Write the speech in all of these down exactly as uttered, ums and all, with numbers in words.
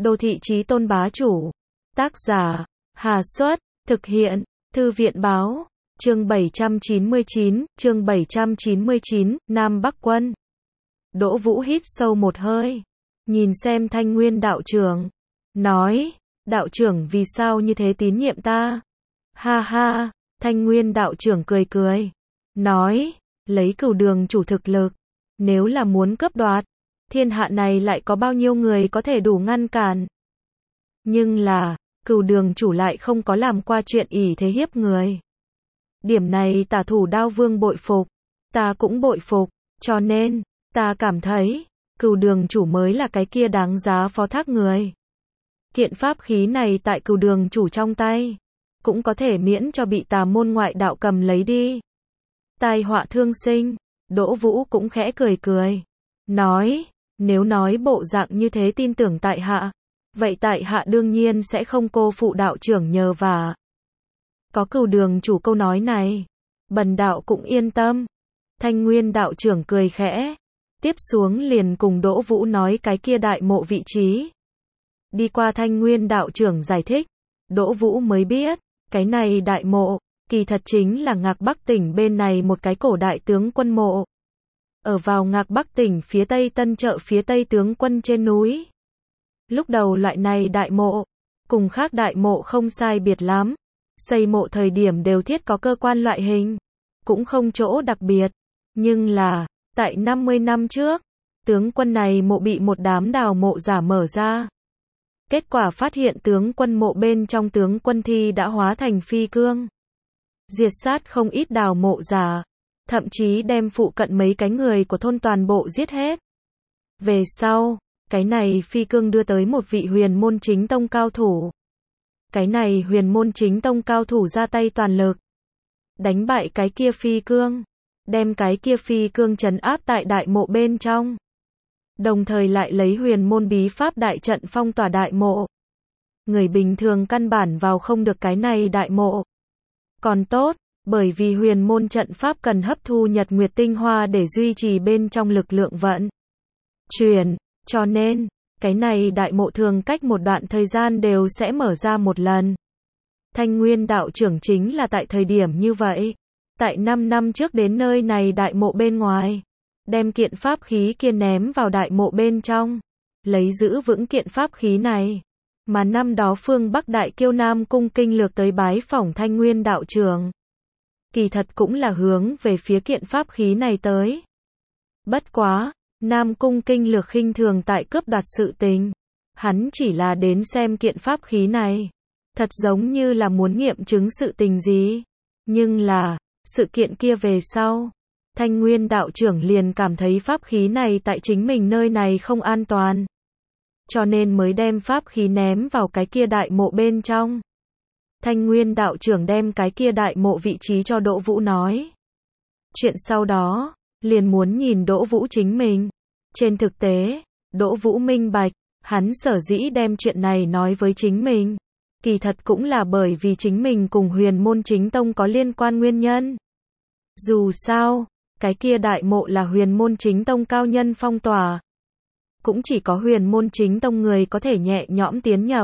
Đô thị chí tôn bá chủ. Tác giả, Hà Xuất, thực hiện, Thư viện Báo, chương bảy trăm chín mươi chín, chương bảy trăm chín mươi chín, Nam Bắc Quân. Đỗ Vũ hít sâu một hơi, nhìn xem Thanh Nguyên đạo trưởng, nói, đạo trưởng vì sao như thế tín nhiệm ta? Ha ha, Thanh Nguyên đạo trưởng cười cười, nói, lấy Cửu Đường chủ thực lực, nếu là muốn cướp đoạt, thiên hạ này lại có bao nhiêu người có thể đủ ngăn cản. Nhưng là, Cửu Đường chủ lại không có làm qua chuyện ỷ thế hiếp người. Điểm này Tả Thủ Đao Vương bội phục, ta cũng bội phục, cho nên, ta cảm thấy, Cửu Đường chủ mới là cái kia đáng giá phó thác người. Kiện pháp khí này tại Cửu Đường chủ trong tay, cũng có thể miễn cho bị tà môn ngoại đạo cầm lấy đi. Tai họa thương sinh, Đỗ Vũ cũng khẽ cười cười, nói, nếu nói bộ dạng như thế tin tưởng tại hạ, vậy tại hạ đương nhiên sẽ không cô phụ đạo trưởng nhờ vả. Có Cửu Đường chủ câu nói này, bần đạo cũng yên tâm. Thanh Nguyên đạo trưởng cười khẽ, tiếp xuống liền cùng Đỗ Vũ nói cái kia đại mộ vị trí. Đi qua Thanh Nguyên đạo trưởng giải thích, Đỗ Vũ mới biết, cái này đại mộ, kỳ thật chính là Ngạc Bắc tỉnh bên này một cái cổ đại tướng quân mộ. Ở vào Ngạc Bắc tỉnh phía tây Tân Chợ phía tây tướng quân trên núi. Lúc đầu loại này đại mộ, cùng khác đại mộ không sai biệt lắm. Xây mộ thời điểm đều thiết có cơ quan loại hình, cũng không chỗ đặc biệt. Nhưng là, tại năm mươi năm trước, tướng quân này mộ bị một đám đào mộ giả mở ra. Kết quả phát hiện tướng quân mộ bên trong tướng quân thi đã hóa thành phi cương. Diệt sát không ít đào mộ giả, thậm chí đem phụ cận mấy cái người của thôn toàn bộ giết hết. Về sau, cái này phi cương đưa tới một vị huyền môn chính tông cao thủ. Cái này huyền môn chính tông cao thủ ra tay toàn lực, đánh bại cái kia phi cương, đem cái kia phi cương trấn áp tại đại mộ bên trong. Đồng thời lại lấy huyền môn bí pháp đại trận phong tỏa đại mộ. Người bình thường căn bản vào không được cái này đại mộ. Còn tốt, bởi vì huyền môn trận pháp cần hấp thu nhật nguyệt tinh hoa để duy trì bên trong lực lượng vận chuyển, cho nên, cái này đại mộ thường cách một đoạn thời gian đều sẽ mở ra một lần. Thanh Nguyên đạo trưởng chính là tại thời điểm như vậy. Tại năm năm trước đến nơi này đại mộ bên ngoài, đem kiện pháp khí kia ném vào đại mộ bên trong, lấy giữ vững kiện pháp khí này. Mà năm đó phương Bắc Đại Kiêu Nam Cung Kinh Lược tới bái phỏng Thanh Nguyên đạo trưởng. Kỳ thật cũng là hướng về phía kiện pháp khí này tới. Bất quá, Nam Cung Kinh Lược khinh thường tại cướp đoạt sự tình. Hắn chỉ là đến xem kiện pháp khí này. Thật giống như là muốn nghiệm chứng sự tình gì. Nhưng là, sự kiện kia về sau, Thanh Nguyên đạo trưởng liền cảm thấy pháp khí này tại chính mình nơi này không an toàn. Cho nên mới đem pháp khí ném vào cái kia đại mộ bên trong. Thanh Nguyên đạo trưởng đem cái kia đại mộ vị trí cho Đỗ Vũ nói. Chuyện sau đó, liền muốn nhìn Đỗ Vũ chính mình. Trên thực tế, Đỗ Vũ minh bạch, hắn sở dĩ đem chuyện này nói với chính mình. Kỳ thật cũng là bởi vì chính mình cùng huyền môn chính tông có liên quan nguyên nhân. Dù sao, cái kia đại mộ là huyền môn chính tông cao nhân phong tỏa. Cũng chỉ có huyền môn chính tông người có thể nhẹ nhõm tiến nhập.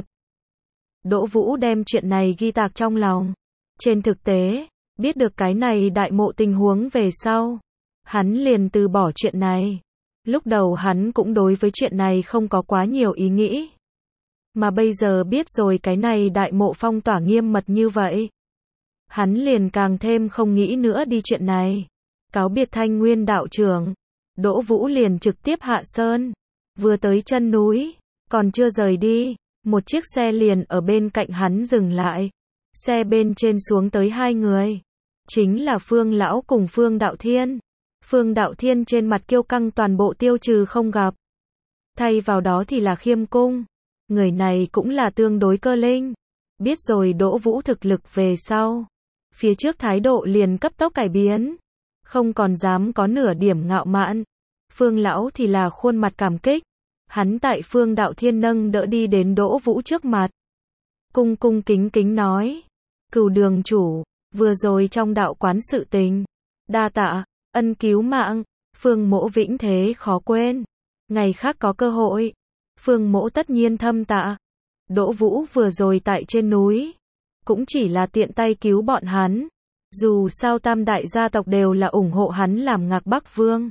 Đỗ Vũ đem chuyện này ghi tạc trong lòng. Trên thực tế, biết được cái này đại mộ tình huống về sau, hắn liền từ bỏ chuyện này. Lúc đầu hắn cũng đối với chuyện này không có quá nhiều ý nghĩ. Mà bây giờ biết rồi cái này đại mộ phong tỏa nghiêm mật như vậy. Hắn liền càng thêm không nghĩ nữa đi chuyện này. Cáo biệt Thanh Nguyên đạo trưởng, Đỗ Vũ liền trực tiếp hạ sơn. Vừa tới chân núi, còn chưa rời đi, một chiếc xe liền ở bên cạnh hắn dừng lại. Xe bên trên xuống tới hai người. Chính là Phương Lão cùng Phương Đạo Thiên. Phương Đạo Thiên trên mặt kiêu căng toàn bộ tiêu trừ không gặp. Thay vào đó thì là Khiêm Cung. Người này cũng là tương đối cơ linh. Biết rồi Đỗ Vũ thực lực về sau. Phía trước thái độ liền cấp tốc cải biến. Không còn dám có nửa điểm ngạo mạn. Phương Lão thì là khuôn mặt cảm kích. Hắn tại Phương Đạo Thiên nâng đỡ đi đến Đỗ Vũ trước mặt. Cung cung kính kính nói. Cửu Đường chủ, vừa rồi trong đạo quán sự tình. Đa tạ, ân cứu mạng, Phương mỗ vĩnh thế khó quên. Ngày khác có cơ hội, Phương Mỗ tất nhiên thâm tạ. Đỗ Vũ vừa rồi tại trên núi, cũng chỉ là tiện tay cứu bọn hắn. Dù sao tam đại gia tộc đều là ủng hộ hắn làm Ngạc Bắc Vương.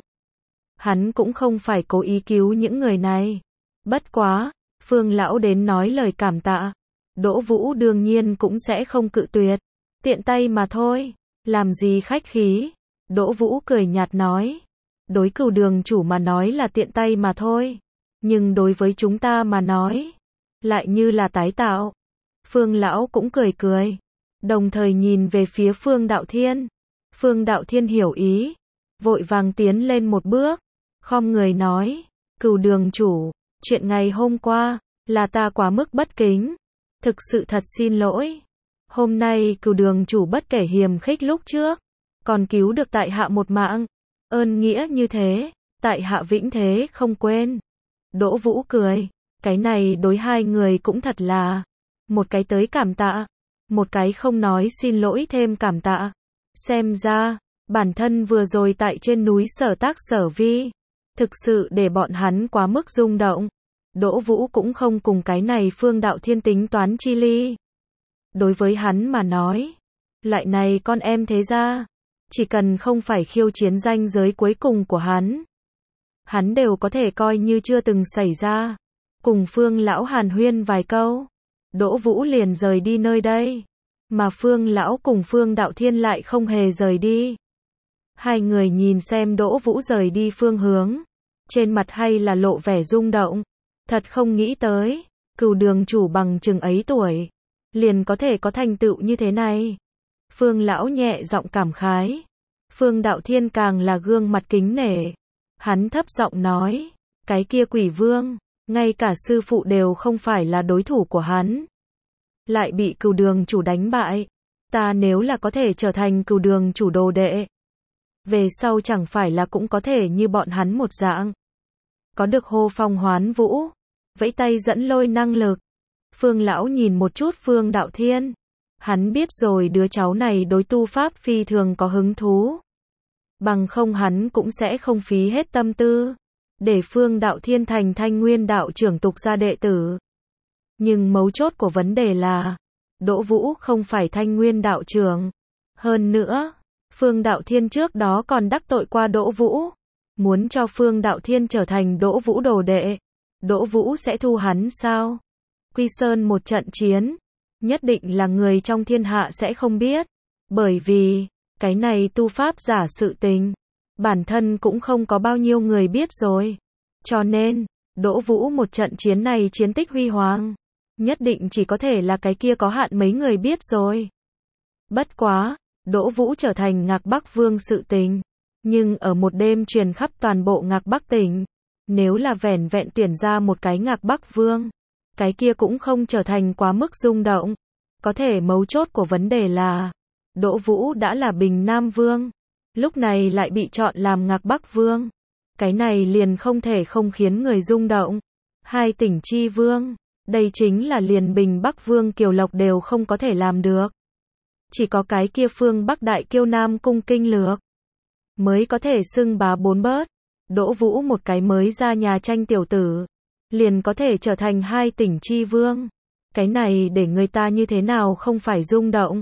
Hắn cũng không phải cố ý cứu những người này. Bất quá, Phương lão đến nói lời cảm tạ, Đỗ Vũ đương nhiên cũng sẽ không cự tuyệt. Tiện tay mà thôi, làm gì khách khí. Đỗ Vũ cười nhạt nói. Đối Cửu Đường chủ mà nói là tiện tay mà thôi. Nhưng đối với chúng ta mà nói, lại như là tái tạo. Phương lão cũng cười cười. Đồng thời nhìn về phía Phương Đạo Thiên. Phương Đạo Thiên hiểu ý. Vội vàng tiến lên một bước. Khom người nói. Cửu Đường chủ, chuyện ngày hôm qua, là ta quá mức bất kính. Thực sự thật xin lỗi. Hôm nay Cửu Đường chủ bất kể hiềm khích lúc trước, còn cứu được tại hạ một mạng. Ơn nghĩa như thế, tại hạ vĩnh thế không quên. Đỗ Vũ cười. Cái này đối hai người cũng thật là. Một cái tới cảm tạ, một cái không nói xin lỗi thêm cảm tạ. Xem ra, bản thân vừa rồi tại trên núi sở tác sở vi, thực sự để bọn hắn quá mức rung động. Đỗ Vũ cũng không cùng cái này Phương Đạo Thiên tính toán chi ly. Đối với hắn mà nói, loại này con em thế gia, chỉ cần không phải khiêu chiến ranh giới cuối cùng của hắn, hắn đều có thể coi như chưa từng xảy ra. Cùng Phương lão hàn huyên vài câu, Đỗ Vũ liền rời đi nơi đây. Mà Phương lão cùng Phương Đạo Thiên lại không hề rời đi. Hai người nhìn xem Đỗ Vũ rời đi phương hướng, trên mặt hay là lộ vẻ rung động. Thật không nghĩ tới, Cửu Đường chủ bằng chừng ấy tuổi, liền có thể có thành tựu như thế này. Phương lão nhẹ giọng cảm khái. Phương Đạo Thiên càng là gương mặt kính nể. Hắn thấp giọng nói, cái kia Quỷ Vương, ngay cả sư phụ đều không phải là đối thủ của hắn, lại bị Cửu Đường chủ đánh bại. Ta nếu là có thể trở thành Cửu Đường chủ đồ đệ, về sau chẳng phải là cũng có thể như bọn hắn một dạng, có được hô phong hoán vũ, vẫy tay dẫn lôi năng lực. Phương lão nhìn một chút Phương Đạo Thiên. Hắn biết rồi đứa cháu này đối tu pháp phi thường có hứng thú. Bằng không hắn cũng sẽ không phí hết tâm tư để Phương Đạo Thiên thành Thanh Nguyên đạo trưởng tục gia đệ tử. Nhưng mấu chốt của vấn đề là, Đỗ Vũ không phải Thanh Nguyên đạo trưởng. Hơn nữa, Phương Đạo Thiên trước đó còn đắc tội qua Đỗ Vũ, muốn cho Phương Đạo Thiên trở thành Đỗ Vũ đồ đệ. Đỗ Vũ sẽ thu hắn sao? Quy Sơn một trận chiến, nhất định là người trong thiên hạ sẽ không biết. Bởi vì, cái này tu pháp giả sự tình, bản thân cũng không có bao nhiêu người biết rồi. Cho nên, Đỗ Vũ một trận chiến này chiến tích huy hoàng, nhất định chỉ có thể là cái kia có hạn mấy người biết rồi. Bất quá, Đỗ Vũ trở thành Ngạc Bắc Vương sự tình, nhưng ở một đêm truyền khắp toàn bộ Ngạc Bắc tỉnh. Nếu là vẻn vẹn tuyển ra một cái Ngạc Bắc Vương, cái kia cũng không trở thành quá mức rung động. Có thể mấu chốt của vấn đề là, Đỗ Vũ đã là Bình Nam Vương, lúc này lại bị chọn làm Ngạc Bắc Vương. Cái này liền không thể không khiến người rung động. Hai tỉnh chi vương, đây chính là liền Bình Bắc Vương Kiều Lộc đều không có thể làm được. Chỉ có cái kia Phương Bắc Đại Kiêu Nam Cung Kinh Lược mới có thể xưng bá bốn bớt. Đỗ Vũ một cái mới ra nhà tranh tiểu tử, liền có thể trở thành hai tỉnh chi vương. Cái này để người ta như thế nào không phải rung động.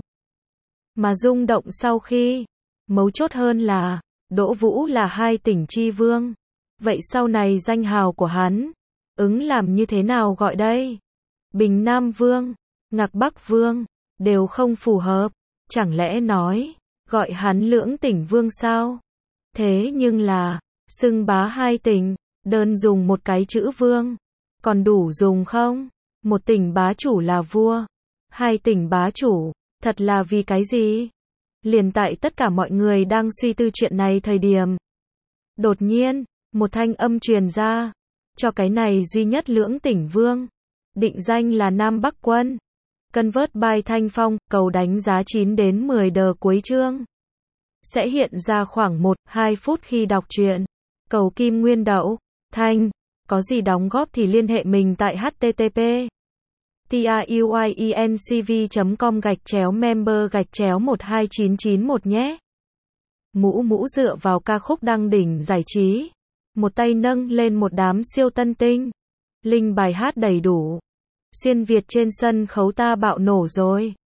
Mà rung động sau khi, mấu chốt hơn là, Đỗ Vũ là hai tỉnh chi vương. Vậy sau này danh hào của hắn, ứng làm như thế nào gọi đây? Bình Nam Vương, Ngạc Bắc Vương, đều không phù hợp. Chẳng lẽ nói, gọi hắn lưỡng tỉnh vương sao? Thế nhưng là, xưng bá hai tỉnh, đơn dùng một cái chữ vương, còn đủ dùng không? Một tỉnh bá chủ là vua, hai tỉnh bá chủ, thật là vì cái gì? Liền tại tất cả mọi người đang suy tư chuyện này thời điểm, đột nhiên, một thanh âm truyền ra, cho cái này duy nhất lưỡng tỉnh vương, định danh là Nam Bắc Quân. Convert by Thanh Phong, cầu đánh giá chín đến mười đờ cuối chương. Sẽ hiện ra khoảng một đến hai phút khi đọc truyện. Cầu Kim Nguyên Đậu, Thanh, có gì đóng góp thì liên hệ mình tại http truyencv chấm com gạch chéo member gạch chéo một hai chín chín một nhé. Mũ mũ dựa vào ca khúc đăng đỉnh giải trí, một tay nâng lên một đám siêu tân tinh, Linh bài hát đầy đủ. Xuyên Việt trên sân khấu ta bạo nổ rồi.